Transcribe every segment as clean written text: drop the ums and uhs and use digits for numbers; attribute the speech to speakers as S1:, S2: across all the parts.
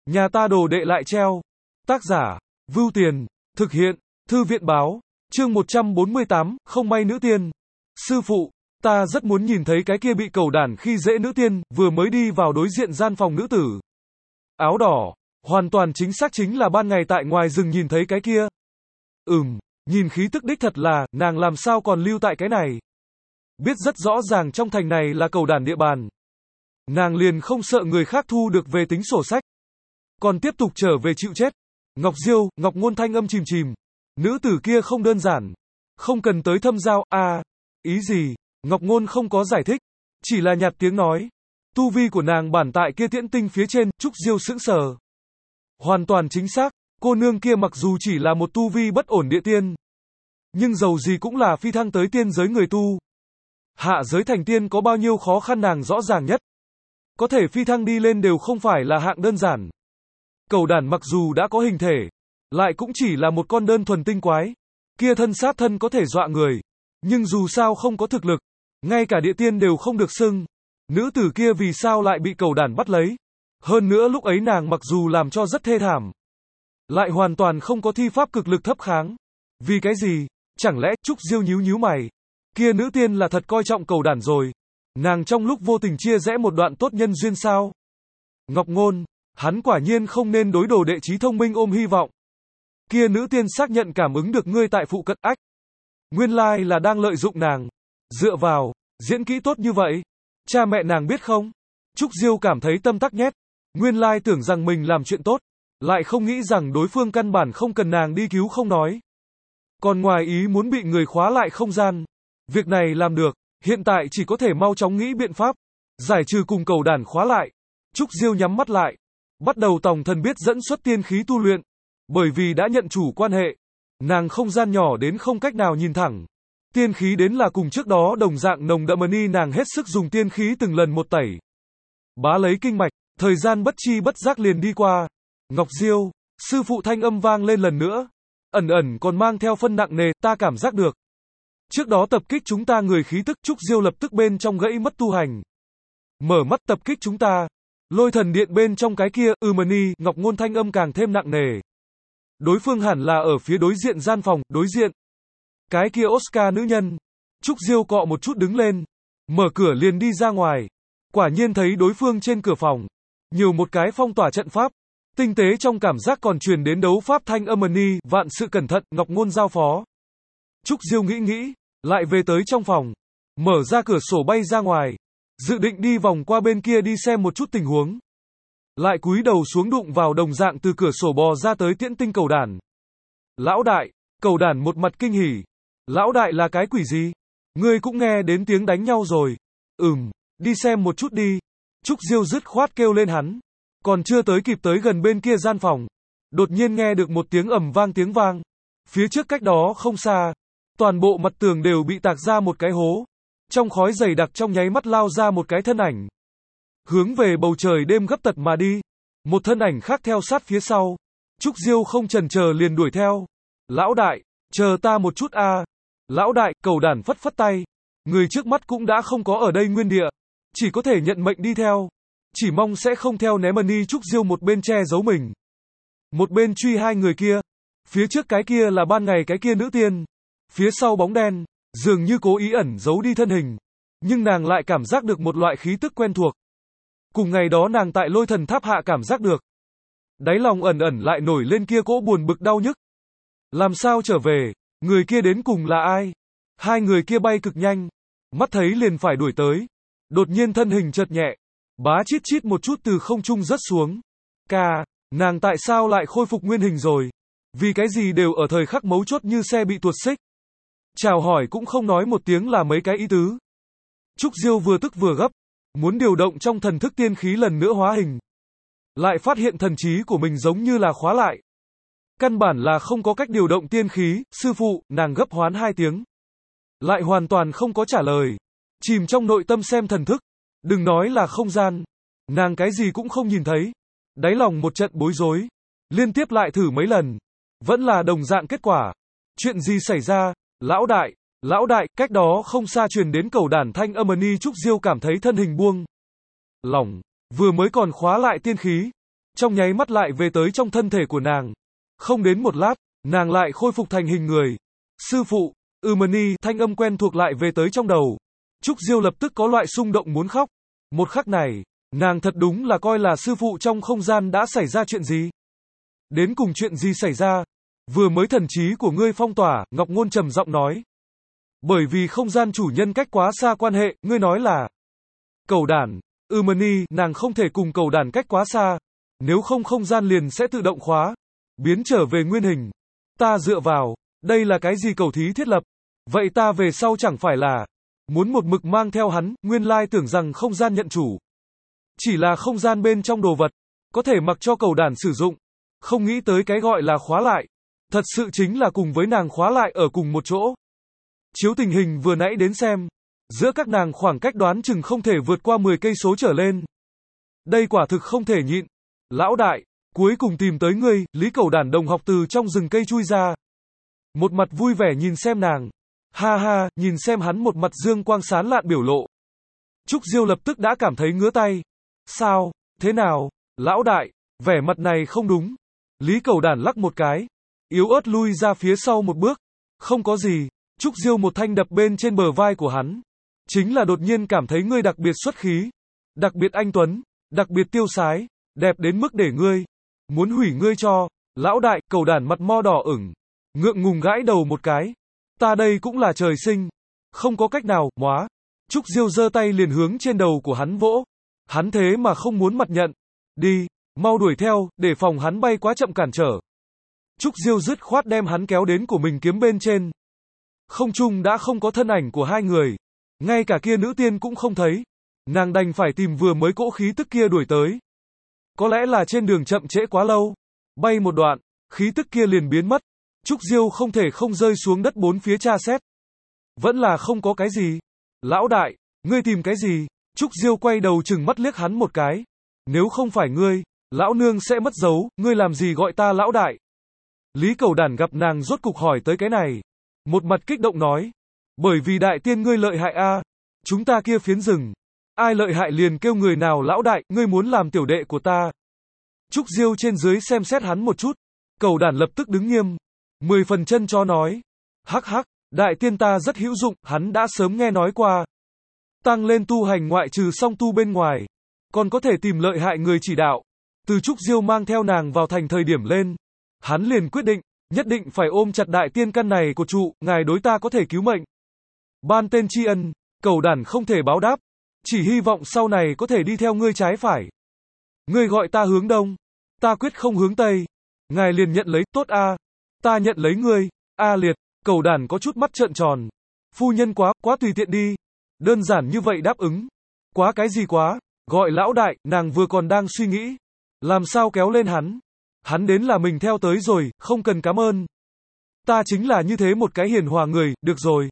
S1: Nhà ta đồ đệ lại treo. Tác giả, Vưu Tiền, thực hiện, Thư viện báo, chương 148, không may nữ tiên. Sư phụ, ta rất muốn nhìn thấy cái kia bị cẩu đản khi dễ nữ tiên, vừa mới đi vào đối diện gian phòng nữ tử. Áo đỏ, hoàn toàn chính xác chính là ban ngày tại ngoài rừng nhìn thấy cái kia. Nhìn khí tức đích thật là, nàng làm sao còn lưu tại cái này. Biết rất rõ ràng trong thành này là cẩu đản địa bàn. Nàng liền không sợ người khác thu được về tính sổ sách. Còn tiếp tục trở về chịu chết. Ngọc Diêu, Ngọc Ngôn thanh âm chìm chìm. Nữ tử kia không đơn giản. Không cần tới thâm giao, ý gì? Ngọc Ngôn không có giải thích. Chỉ là nhạt tiếng nói. Tu vi của nàng bản tại kia tiễn tinh phía trên, Trúc Diêu sững sờ. Hoàn toàn chính xác, cô nương kia mặc dù chỉ là một tu vi bất ổn địa tiên. Nhưng dầu gì cũng là phi thăng tới tiên giới người tu. Hạ giới thành tiên có bao nhiêu khó khăn nàng rõ ràng nhất. Có thể phi thăng đi lên đều không phải là hạng đơn giản. Cẩu đản mặc dù đã có hình thể, lại cũng chỉ là một con đơn thuần tinh quái. Kia thân sát thân có thể dọa người. Nhưng dù sao không có thực lực. Ngay cả địa tiên đều không được xưng. Nữ tử kia vì sao lại bị cẩu đản bắt lấy. Hơn nữa lúc ấy nàng mặc dù làm cho rất thê thảm. Lại hoàn toàn không có thi pháp cực lực thấp kháng. Vì cái gì? Chẳng lẽ Trúc Diêu nhíu mày. Kia nữ tiên là thật coi trọng cẩu đản rồi. Nàng trong lúc vô tình chia rẽ một đoạn tốt nhân duyên sao? Ngọc Ngôn, hắn quả nhiên không nên đối đồ đệ trí thông minh ôm hy vọng. Kia nữ tiên xác nhận cảm ứng được ngươi tại phụ cận ách. Nguyên lai là đang lợi dụng nàng. Dựa vào, diễn kỹ tốt như vậy. Cha mẹ nàng biết không? Trúc Diêu cảm thấy tâm tắc nhét. Nguyên lai tưởng rằng mình làm chuyện tốt. Lại không nghĩ rằng đối phương căn bản không cần nàng đi cứu không nói. Còn ngoài ý muốn bị người khóa lại không gian. Việc này làm được. Hiện tại chỉ có thể mau chóng nghĩ biện pháp. Giải trừ cùng cẩu đản khóa lại. Trúc Diêu nhắm mắt lại. Bắt đầu tòng thần biết dẫn xuất tiên khí tu luyện. Bởi vì đã nhận chủ quan hệ. Nàng không gian nhỏ đến không cách nào nhìn thẳng. Tiên khí đến là cùng trước đó đồng dạng nồng đậm ni nàng hết sức dùng tiên khí từng lần một tẩy. Bá lấy kinh mạch. Thời gian bất chi bất giác liền đi qua. Ngọc Diêu, sư phụ thanh âm vang lên lần nữa. Ẩn ẩn còn mang theo phân nặng nề, ta cảm giác được. Trước đó tập kích chúng ta người khí tức Trúc Diêu lập tức bên trong gãy mất tu hành. Mở mắt tập kích chúng ta. Lôi thần điện bên trong cái kia, Mani, Ngọc Ngôn thanh âm càng thêm nặng nề. Đối phương hẳn là ở phía đối diện gian phòng, đối diện. Cái kia Oscar nữ nhân. Trúc Diêu cọ một chút đứng lên. Mở cửa liền đi ra ngoài. Quả nhiên thấy đối phương trên cửa phòng. Nhiều một cái phong tỏa trận pháp. Tinh tế trong cảm giác còn truyền đến đấu pháp thanh âm Mani, vạn sự cẩn thận, Ngọc Ngôn giao phó. Trúc Diêu nghĩ, lại về tới trong phòng. Mở ra cửa sổ bay ra ngoài. Dự định đi vòng qua bên kia đi xem một chút tình huống. Lại cúi đầu xuống đụng vào đồng dạng từ cửa sổ bò ra tới tiễn tinh cẩu đản. Lão đại, cẩu đản một mặt kinh hỉ. Lão đại là cái quỷ gì? Ngươi cũng nghe đến tiếng đánh nhau rồi. Đi xem một chút đi. Trúc Diêu dứt khoát kêu lên hắn. Còn chưa tới kịp tới gần bên kia gian phòng. Đột nhiên nghe được một tiếng tiếng vang. Phía trước cách đó không xa. Toàn bộ mặt tường đều bị tạc ra một cái hố. Trong khói dày đặc trong nháy mắt lao ra một cái thân ảnh. Hướng về bầu trời đêm gấp tật mà đi. Một thân ảnh khác theo sát phía sau. Trúc Diêu không chần chờ liền đuổi theo. Lão đại, chờ ta một chút a. Lão đại, cẩu đản phất phất tay. Người trước mắt cũng đã không có ở đây nguyên địa. Chỉ có thể nhận mệnh đi theo. Chỉ mong sẽ không theo né Mani. Trúc Diêu một bên che giấu mình. Một bên truy hai người kia. Phía trước cái kia là ban ngày cái kia nữ tiên. Phía sau bóng đen, dường như cố ý ẩn giấu đi thân hình. Nhưng nàng lại cảm giác được một loại khí tức quen thuộc. Cùng ngày đó nàng tại lôi thần tháp hạ cảm giác được. Đáy lòng ẩn ẩn lại nổi lên kia cỗ buồn bực đau nhức. Làm sao trở về, người kia đến cùng là ai? Hai người kia bay cực nhanh. Mắt thấy liền phải đuổi tới. Đột nhiên thân hình chợt nhẹ. Bá chít chít một chút từ không trung rớt xuống. Nàng tại sao lại khôi phục nguyên hình rồi? Vì cái gì đều ở thời khắc mấu chốt như xe bị tuột xích. Chào hỏi cũng không nói một tiếng là mấy cái ý tứ. Trúc Diêu vừa tức vừa gấp. Muốn điều động trong thần thức tiên khí lần nữa hóa hình. Lại phát hiện thần trí của mình giống như là khóa lại. Căn bản là không có cách điều động tiên khí. Sư phụ, nàng gấp hoán 2 tiếng. Lại hoàn toàn không có trả lời. Chìm trong nội tâm xem thần thức. Đừng nói là không gian. Nàng cái gì cũng không nhìn thấy. Đáy lòng một trận bối rối. Liên tiếp lại thử mấy lần. Vẫn là đồng dạng kết quả. Chuyện gì xảy ra? Lão đại, cách đó không xa truyền đến cẩu đản thanh âm Mani. Trúc Diêu cảm thấy thân hình buông lỏng, vừa mới còn khóa lại tiên khí, trong nháy mắt lại về tới trong thân thể của nàng. Không đến một lát, nàng lại khôi phục thành hình người. Sư phụ, Mani, thanh âm quen thuộc lại về tới trong đầu. Trúc Diêu lập tức có loại xung động muốn khóc. Một khắc này, nàng thật đúng là coi là sư phụ trong không gian đã xảy ra chuyện gì. Đến cùng chuyện gì xảy ra? Vừa mới thần trí của ngươi phong tỏa, Ngọc Ngôn trầm giọng nói. Bởi vì không gian chủ nhân cách quá xa quan hệ, ngươi nói là Cẩu Đản, Mani, nàng không thể cùng Cẩu Đản cách quá xa, nếu không không gian liền sẽ tự động khóa, biến trở về nguyên hình. Ta dựa vào, đây là cái gì cầu thí thiết lập? Vậy ta về sau chẳng phải là muốn một mực mang theo hắn, nguyên lai tưởng rằng không gian nhận chủ. Chỉ là không gian bên trong đồ vật, có thể mặc cho Cẩu Đản sử dụng, không nghĩ tới cái gọi là khóa lại. Thật sự chính là cùng với nàng khóa lại ở cùng một chỗ. Chiếu tình hình vừa nãy đến xem, giữa các nàng khoảng cách đoán chừng không thể vượt qua 10 cây số trở lên. Đây quả thực không thể nhịn. Lão đại, cuối cùng tìm tới ngươi, Lý Cẩu Đản đồng học từ trong rừng cây chui ra. Một mặt vui vẻ nhìn xem nàng. Ha ha, nhìn xem hắn một mặt dương quang sán lạn biểu lộ. Trúc Diêu lập tức đã cảm thấy ngứa tay. Sao, thế nào, lão đại, vẻ mặt này không đúng. Lý Cẩu Đản lắc một cái, yếu ớt lui ra phía sau một bước. Không có gì. Trúc Diêu một thanh đập bên trên bờ vai của hắn. Chính là đột nhiên cảm thấy ngươi đặc biệt xuất khí, đặc biệt anh tuấn, đặc biệt tiêu sái, đẹp đến mức để ngươi muốn hủy ngươi cho. Lão đại, Cẩu Đản mặt mo đỏ ửng, ngượng ngùng gãi đầu một cái. Ta đây cũng là trời sinh, không có cách nào, móa. Trúc Diêu giơ tay liền hướng trên đầu của hắn vỗ. Hắn thế mà không muốn mặt nhận. Đi, mau đuổi theo, để phòng hắn bay quá chậm cản trở. Trúc Diêu dứt khoát đem hắn kéo đến của mình kiếm bên trên. Không trung đã không có thân ảnh của hai người, ngay cả kia nữ tiên cũng không thấy. Nàng đành phải tìm vừa mới cỗ khí tức kia đuổi tới. Có lẽ là trên đường chậm trễ quá lâu, bay một đoạn, khí tức kia liền biến mất. Trúc Diêu không thể không rơi xuống đất bốn phía tra xét. Vẫn là không có cái gì. Lão đại, ngươi tìm cái gì? Trúc Diêu quay đầu chừng mắt liếc hắn một cái. Nếu không phải ngươi, lão nương sẽ mất dấu, ngươi làm gì gọi ta lão đại? Lý Cẩu Đản gặp nàng rốt cục hỏi tới cái này, một mặt kích động nói. Bởi vì đại tiên ngươi lợi hại a, chúng ta kia phiến rừng, ai lợi hại liền kêu người nào lão đại, ngươi muốn làm tiểu đệ của ta. Trúc Diêu trên dưới xem xét hắn một chút, Cẩu Đản lập tức đứng nghiêm, 10 phần chân chó nói. Hắc hắc, đại tiên ta rất hữu dụng, hắn đã sớm nghe nói qua. Tăng lên tu hành ngoại trừ song tu bên ngoài, còn có thể tìm lợi hại người chỉ đạo. Từ Trúc Diêu mang theo nàng vào thành thời điểm lên, hắn liền quyết định, nhất định phải ôm chặt đại tiên căn này của trụ, ngài đối ta có thể cứu mệnh. Ban tên tri ân, Cẩu Đản không thể báo đáp, chỉ hy vọng sau này có thể đi theo ngươi trái phải. Ngươi gọi ta hướng đông, ta quyết không hướng tây. Ngài liền nhận lấy, tốt a, ta nhận lấy ngươi. A liệt, Cẩu Đản có chút mắt trợn tròn. Phu nhân quá tùy tiện đi. Đơn giản như vậy đáp ứng. Quá cái gì quá, gọi lão đại, nàng vừa còn đang suy nghĩ. Làm sao kéo lên hắn. Hắn đến là mình theo tới rồi, không cần cảm ơn. Ta chính là như thế một cái hiền hòa người, được rồi.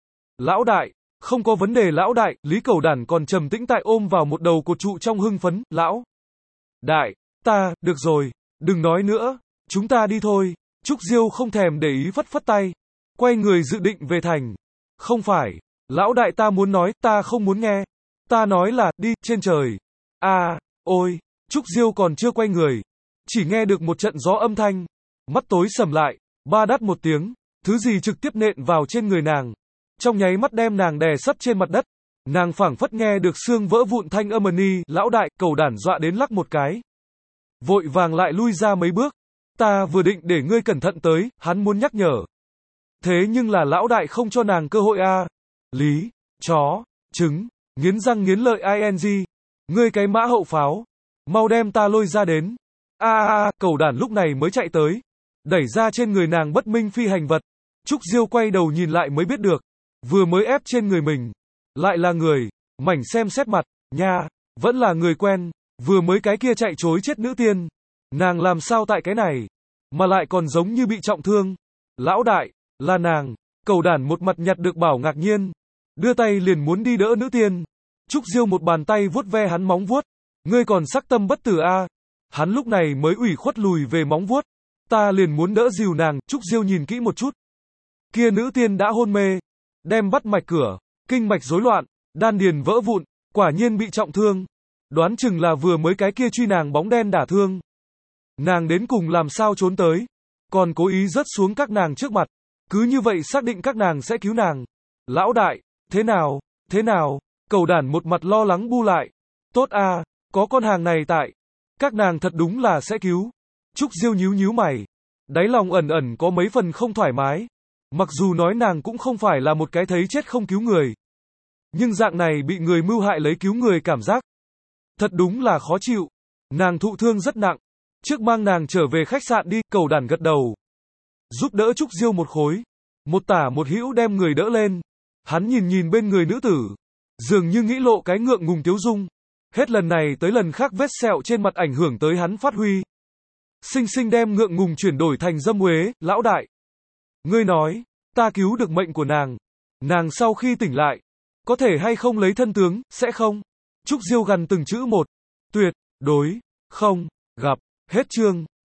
S1: Lão đại, không có vấn đề lão đại, Lý Cẩu Đản còn trầm tĩnh tại ôm vào một đầu cột trụ trong hưng phấn, lão đại, được rồi, đừng nói nữa, chúng ta đi thôi. Trúc Diêu không thèm để ý phất phất tay, quay người dự định về thành. Không phải, lão đại ta muốn nói, ta không muốn nghe. Ta nói là, đi, trên trời. Ôi, Trúc Diêu còn chưa quay người, chỉ nghe được một trận gió âm thanh, mắt tối sầm lại, ba đắt một tiếng, thứ gì trực tiếp nện vào trên người nàng, trong nháy mắt đem nàng đè sấp trên mặt đất. Nàng phảng phất nghe được xương vỡ vụn thanh âm Mani, lão đại, Cẩu Đản dọa đến lắc một cái, vội vàng lại lui ra mấy bước. Ta vừa định để ngươi cẩn thận tới, hắn muốn nhắc nhở. Thế nhưng là lão đại không cho nàng cơ hội a. Lý, chó, trứng, nghiến răng nghiến lợi ing. Ngươi cái mã hậu pháo, mau đem ta lôi ra đến. Cẩu Đản lúc này mới chạy tới, đẩy ra trên người nàng bất minh phi hành vật. Trúc Diêu quay đầu nhìn lại mới biết được, vừa mới ép trên người mình, lại là người, mảnh xem xét mặt, nha, vẫn là người quen, vừa mới cái kia chạy trối chết nữ tiên. Nàng làm sao tại cái này, mà lại còn giống như bị trọng thương. Lão đại, là nàng. Cẩu Đản một mặt nhặt được bảo ngạc nhiên, đưa tay liền muốn đi đỡ nữ tiên. Trúc Diêu một bàn tay vuốt ve hắn móng vuốt. Ngươi còn sắc tâm bất tử a. Hắn lúc này mới ủy khuất lùi về móng vuốt. Ta liền muốn đỡ dìu nàng. Trúc Diêu nhìn kỹ một chút, kia nữ tiên đã hôn mê, đem bắt mạch cửa, kinh mạch rối loạn, đan điền vỡ vụn, quả nhiên bị trọng thương. Đoán chừng là vừa mới cái kia truy nàng bóng đen đả thương. Nàng đến cùng làm sao trốn tới, còn cố ý rớt xuống các nàng trước mặt. Cứ như vậy xác định các nàng sẽ cứu nàng. Lão đại, thế nào, thế nào? Cẩu đản một mặt lo lắng bu lại. Tốt a, có con hàng này tại. Các nàng thật đúng là sẽ cứu. Trúc Diêu nhíu nhíu mày. Đáy lòng ẩn ẩn có mấy phần không thoải mái. Mặc dù nói nàng cũng không phải là một cái thấy chết không cứu người. Nhưng dạng này bị người mưu hại lấy cứu người cảm giác. Thật đúng là khó chịu. Nàng thụ thương rất nặng. Trước mang nàng trở về khách sạn đi, cẩu đản gật đầu. Giúp đỡ Trúc Diêu một khối. Một tả một hữu đem người đỡ lên. Hắn nhìn nhìn bên người nữ tử. Dường như nghĩ lộ cái ngượng ngùng tiếu dung. Hết lần này tới lần khác vết sẹo trên mặt ảnh hưởng tới hắn phát huy. Sinh sinh đem ngượng ngùng chuyển đổi thành dâm uế, lão đại. Ngươi nói, ta cứu được mệnh của nàng. Nàng sau khi tỉnh lại, có thể hay không lấy thân tướng, sẽ không? Trúc Diêu gằn từng chữ một. Tuyệt, đối, không, gặp, hết chương.